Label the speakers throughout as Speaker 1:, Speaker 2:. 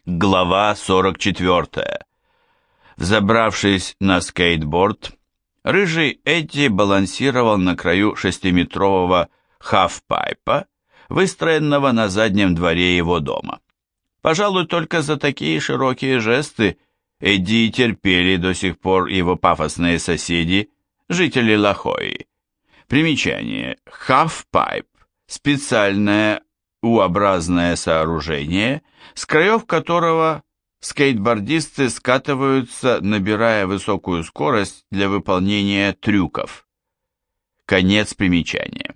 Speaker 1: Глава 44. Взобравшись на скейтборд, рыжий Эдди балансировал на краю шестиметрового хафпайпа, выстроенного на заднем дворе его дома. Пожалуй, только за такие широкие жесты Эдди и терпели до сих пор его пафосные соседи, жители Лахои. Примечание. Хафпайп – специальное U-образное сооружение, с краев которого скейтбордисты скатываются, набирая высокую скорость для выполнения трюков. Конец примечания.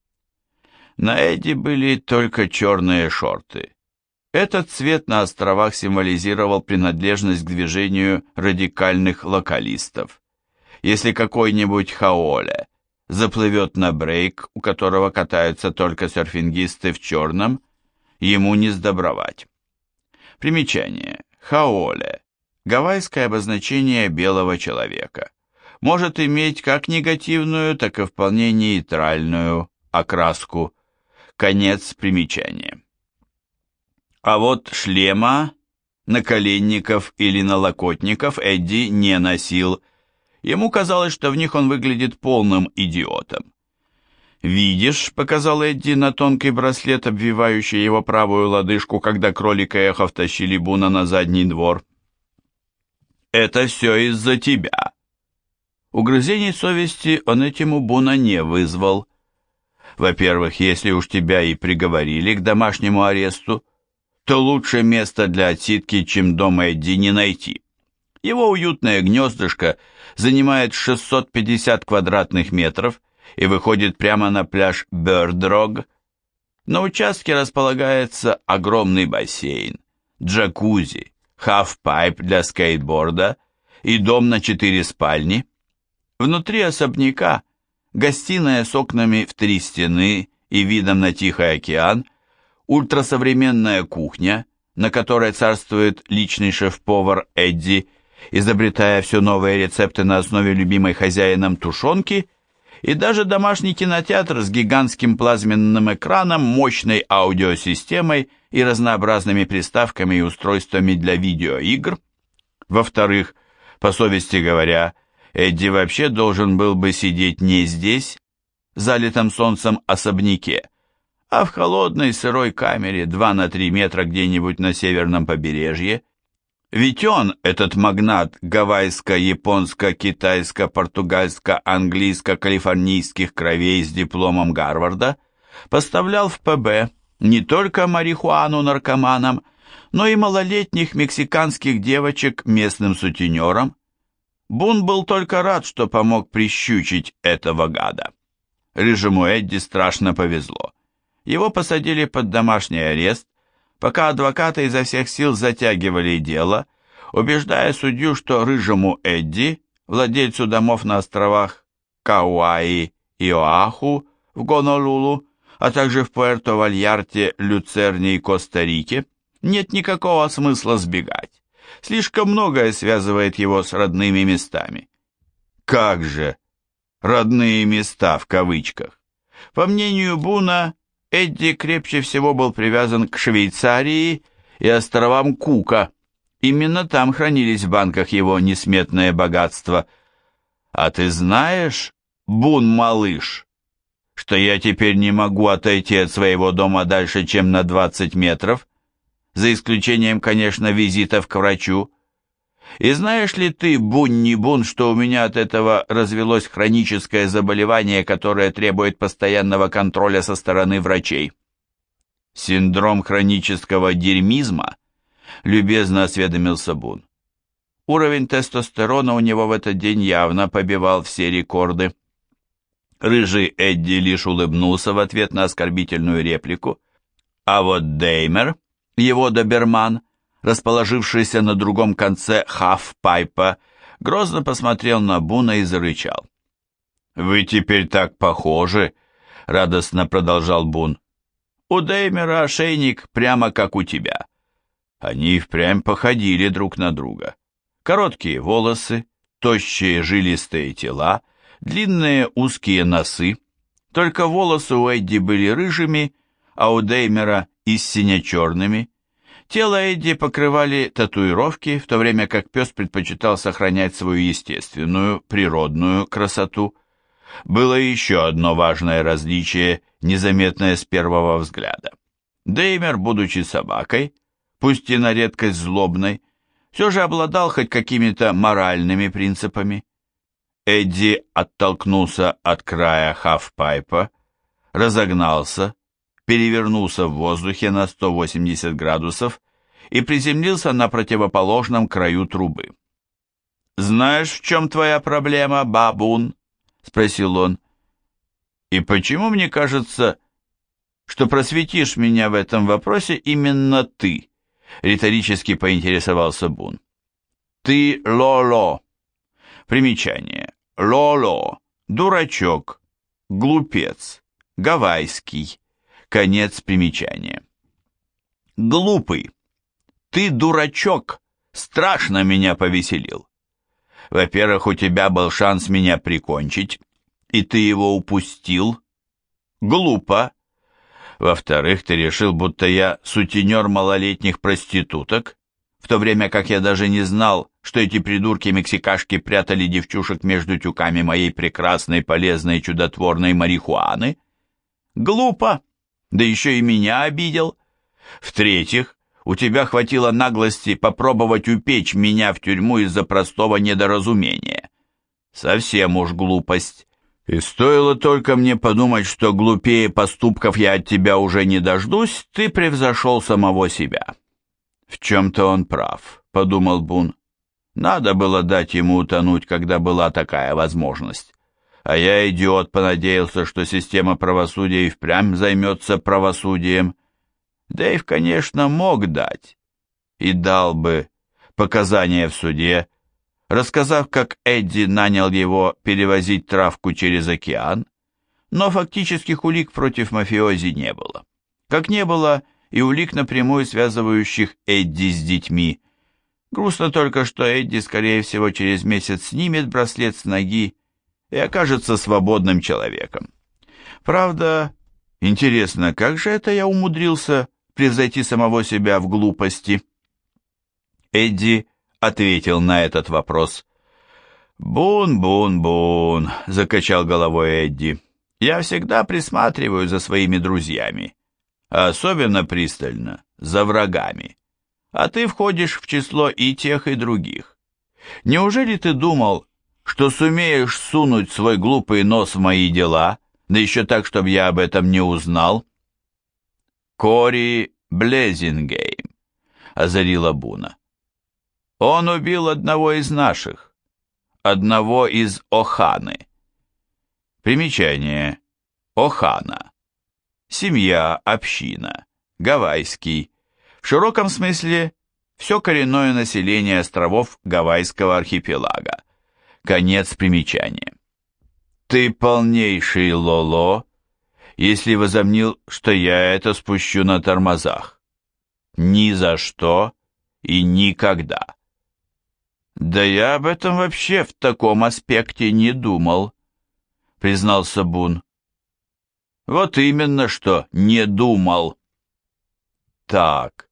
Speaker 1: На Эдди были только черные шорты. Этот цвет на островах символизировал принадлежность к движению радикальных локалистов. Если какой-нибудь хаоле заплывет на брейк, у которого катаются только серфингисты в черном, ему не сдобровать. Примечание. Хаоле. Гавайское обозначение белого человека. Может иметь как негативную, так и вполне нейтральную окраску. Конец примечания. А вот шлема, наколенников или налокотников Эдди не носил. Ему казалось, что в них он выглядит полным идиотом. «Видишь», — показал Эдди на тонкий браслет, обвивающий его правую лодыжку, когда кролик и эхо втащили Буна на задний двор. «Это все из-за тебя». Угрызений совести он этим у Буна не вызвал. Во-первых, если уж тебя и приговорили к домашнему аресту, то лучше места для отсидки, чем дом Эдди, не найти. Его уютное гнездышко занимает 650 квадратных метров и выходит прямо на пляж Бёрд-Рог. На участке располагается огромный бассейн, джакузи, хафпайп для скейтборда и дом на 4 спальни. Внутри особняка гостиная с окнами в 3 стены и видом на Тихий океан, ультрасовременная кухня, на которой царствует личный шеф-повар Эдди, изобретая все новые рецепты на основе любимой хозяином тушенки, и даже домашний кинотеатр с гигантским плазменным экраном, мощной аудиосистемой и разнообразными приставками и устройствами для видеоигр. Во-вторых, по совести говоря, Эдди вообще должен был бы сидеть не здесь, в залитом солнцем особняке, а в холодной сырой камере 2 на 3 метра где-нибудь на северном побережье. Ведь он, этот магнат гавайско-японско-китайско-португальско-английско-калифорнийских кровей с дипломом Гарварда, поставлял в ПБ не только марихуану наркоманам, но и малолетних мексиканских девочек местным сутенерам. Бун был только рад, что помог прищучить этого гада. Рыжему Эдди страшно повезло. Его посадили под домашний арест, пока адвокаты изо всех сил затягивали дело, убеждая судью, что рыжему Эдди, владельцу домов на островах Кауаи и Оаху в Гонолулу, а также в Пуэрто-Вальярте, Люцерне и Коста-Рике, нет никакого смысла сбегать. Слишком многое связывает его с родными местами. Как же «родные места» в кавычках? По мнению Буна, Эдди крепче всего был привязан к Швейцарии и островам Кука. Именно там хранились в банках его несметное богатство. А ты знаешь, Бун-малыш, что я теперь не могу отойти от своего дома дальше, чем на 20 метров, за исключением, конечно, визитов к врачу? И знаешь ли ты, Бун-не Бун, что у меня от этого развелось хроническое заболевание, которое требует постоянного контроля со стороны врачей? Синдром хронического дерьмизма? Любезно осведомился Бун. Уровень тестостерона у него в этот день явно побивал все рекорды. Рыжий Эдди лишь улыбнулся в ответ на оскорбительную реплику, а вот Деймер, его доберман, расположившийся на другом конце хафпайпа, грозно посмотрел на Буна и зарычал. «Вы теперь так похожи», — радостно продолжал Бун. «У Деймера ошейник прямо как у тебя». Они впрямь походили друг на друга. Короткие волосы, тощие жилистые тела, длинные узкие носы. Только волосы у Эдди были рыжими, а у Деймера истинно черными. Тело Эдди покрывали татуировки, в то время как пес предпочитал сохранять свою естественную, природную красоту. Было еще одно важное различие, незаметное с первого взгляда. Деймер, будучи собакой, пусть и на редкость злобной, все же обладал хоть какими-то моральными принципами. Эдди оттолкнулся от края хафпайпа, разогнался, перевернулся в воздухе на 180 градусов и приземлился на противоположном краю трубы. «Знаешь, в чем твоя проблема, бабун?» — спросил он. «И почему мне кажется, что просветишь меня в этом вопросе именно ты?» — риторически поинтересовался Бун. «Ты Лоло». Примечание. Лоло. Дурачок. Глупец. Гавайский. Конец примечания. Глупый. Ты дурачок. Страшно меня повеселил. Во-первых, у тебя был шанс меня прикончить, и ты его упустил. Глупо. Во-вторых, ты решил, будто я сутенер малолетних проституток, в то время как я даже не знал, что эти придурки-мексикашки прятали девчушек между тюками моей прекрасной, полезной, чудотворной марихуаны. Глупо. Да еще и меня обидел. В-третьих, у тебя хватило наглости попробовать упечь меня в тюрьму из-за простого недоразумения. Совсем уж глупость. И стоило только мне подумать, что глупее поступков я от тебя уже не дождусь, ты превзошел самого себя. В чем-то он прав, подумал Бун. Надо было дать ему утонуть, когда была такая возможность. А я, идиот, понадеялся, что система правосудия и впрямь займется правосудием. Дэйв, конечно, мог дать, и дал бы, показания в суде, рассказав, как Эдди нанял его перевозить травку через океан, но фактических улик против мафиози не было. Как не было и улик, напрямую связывающих Эдди с детьми. Грустно только, что Эдди, скорее всего, через месяц снимет браслет с ноги и окажется свободным человеком. Правда, интересно, как же это я умудрился превзойти самого себя в глупости? Эдди ответил на этот вопрос. «Бун, — закачал головой Эдди, — я всегда присматриваю за своими друзьями, а особенно пристально за врагами. А ты входишь в число и тех, и других. Неужели ты думал, что сумеешь сунуть свой глупый нос в мои дела, да еще так, чтобы я об этом не узнал?» «Кори Блезингейм», — озарила Буна. «Он убил одного из наших, одного из Оханы». Примечание. Охана. Семья, община, гавайский. В широком смысле все коренное население островов Гавайского архипелага. Конец примечания. «Ты полнейший Лоло, если возомнил, что я это спущу на тормозах. Ни за что и никогда». «Да я об этом вообще в таком аспекте не думал», — признался Бун. «Вот именно что не думал». «Так,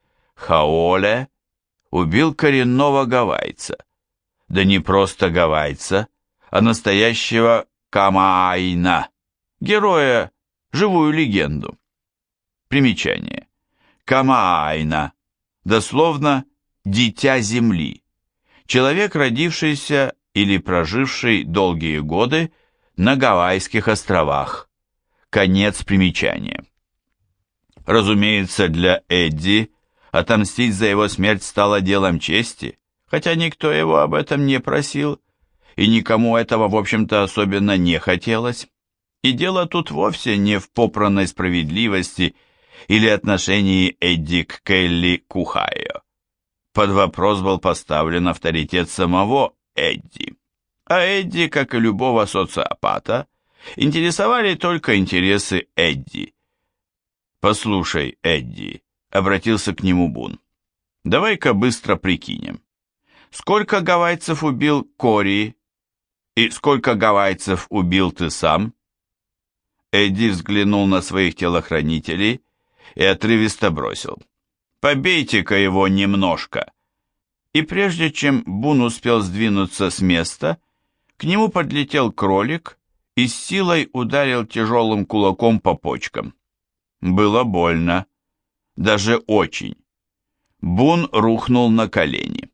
Speaker 1: Хаоле убил коренного гавайца. Да не просто гавайца, а настоящего Камаайна, героя, живую легенду». Примечание. Камаайна, дословно «дитя земли». Человек, родившийся или проживший долгие годы на Гавайских островах. Конец примечания. Разумеется, для Эдди отомстить за его смерть стало делом чести, хотя никто его об этом не просил, и никому этого, в общем-то, особенно не хотелось. И дело тут вовсе не в попранной справедливости или отношении Эдди к Келли Кухайо. Под вопрос был поставлен авторитет самого Эдди. А Эдди, как и любого социопата, интересовали только интересы Эдди. «Послушай, Эдди», — обратился к нему Бун, — «давай-ка быстро прикинем. Сколько гавайцев убил Кори и сколько гавайцев убил ты сам?» Эдди взглянул на своих телохранителей и отрывисто бросил. Побейте-ка его немножко». И прежде чем Бун успел сдвинуться с места, к нему подлетел кролик и с силой ударил тяжелым кулаком по почкам. Было больно, даже очень. Бун рухнул на колени.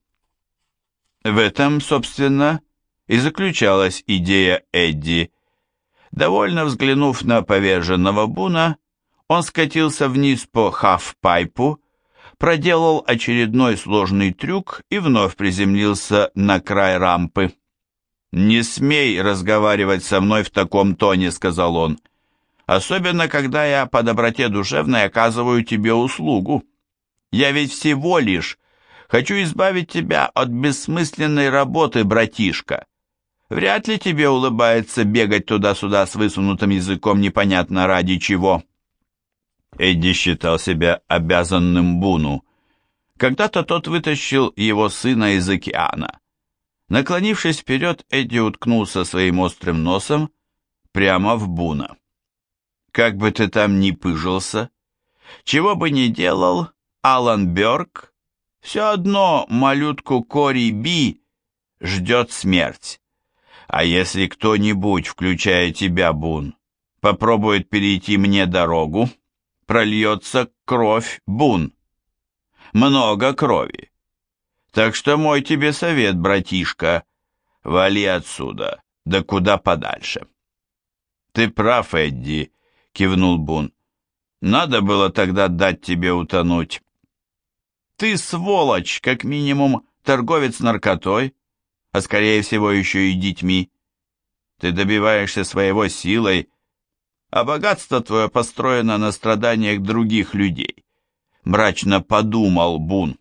Speaker 1: В этом, собственно, и заключалась идея Эдди. Довольно взглянув на поверженного Буна, он скатился вниз по хафпайпу, проделал очередной сложный трюк и вновь приземлился на край рампы. «Не смей разговаривать со мной в таком тоне», — сказал он, «особенно, когда я по доброте душевной оказываю тебе услугу. Я ведь всего лишь хочу избавить тебя от бессмысленной работы, братишка. Вряд ли тебе улыбается бегать туда-сюда с высунутым языком непонятно ради чего». Эдди считал себя обязанным Буну. Когда-то тот вытащил его сына из океана. Наклонившись вперед, Эдди уткнулся своим острым носом прямо в Буна. «Как бы ты там ни пыжился, чего бы ни делал, Алан Бёрк, все одно малютку Кори Би ждет смерть. А если кто-нибудь, включая тебя, Бун, попробует перейти мне дорогу, прольется кровь, Бун. Много крови. Так что мой тебе совет, братишка, вали отсюда, да куда подальше». «Ты прав, Эдди», — кивнул Бун. «Надо было тогда дать тебе утонуть. Ты сволочь, как минимум торговец наркотой, а скорее всего еще и детьми. Ты добиваешься своего силой, а богатство твое построено на страданиях других людей», — мрачно подумал Бун.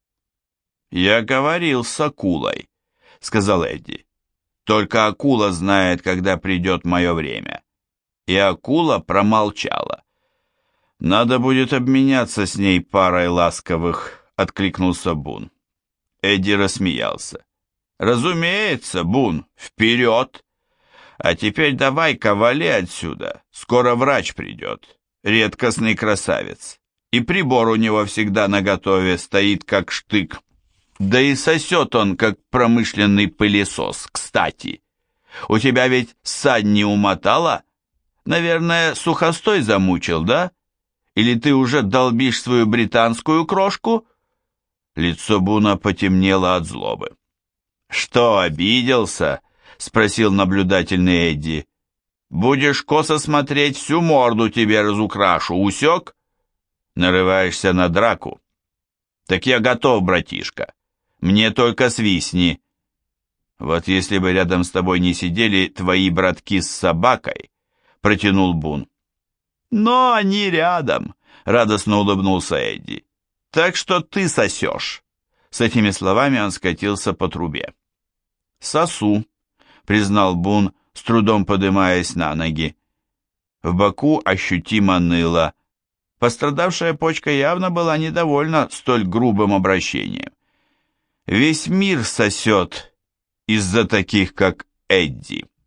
Speaker 1: «Я говорил с акулой», — сказал Эдди. «Только акула знает, когда придет мое время». И акула промолчала. «Надо будет обменяться с ней парой ласковых», — откликнулся Бун. Эдди рассмеялся. «Разумеется, Бун, вперед! А теперь давай-ка вали отсюда, скоро врач придет, редкостный красавец, и прибор у него всегда наготове, стоит как штык. Да и сосет он, как промышленный пылесос, кстати. У тебя ведь ссадь не умотала? Наверное, сухостой замучил, да? Или ты уже долбишь свою британскую крошку?» Лицо Буна потемнело от злобы. «Что, обиделся?» — спросил наблюдательный Эдди. «Будешь косо смотреть, всю морду тебе разукрашу, усек? Нарываешься на драку? Так я готов, братишка. Мне только свистни. Вот если бы рядом с тобой не сидели твои братки с собакой», — протянул Бун. «Но они рядом», — радостно улыбнулся Эдди. «Так что ты сосешь». С этими словами он скатился по трубе. «Сосу», — признал Бун, с трудом подымаясь на ноги. В боку ощутимо ныло. Пострадавшая почка явно была недовольна столь грубым обращением. «Весь мир сосет из-за таких, как Эдди».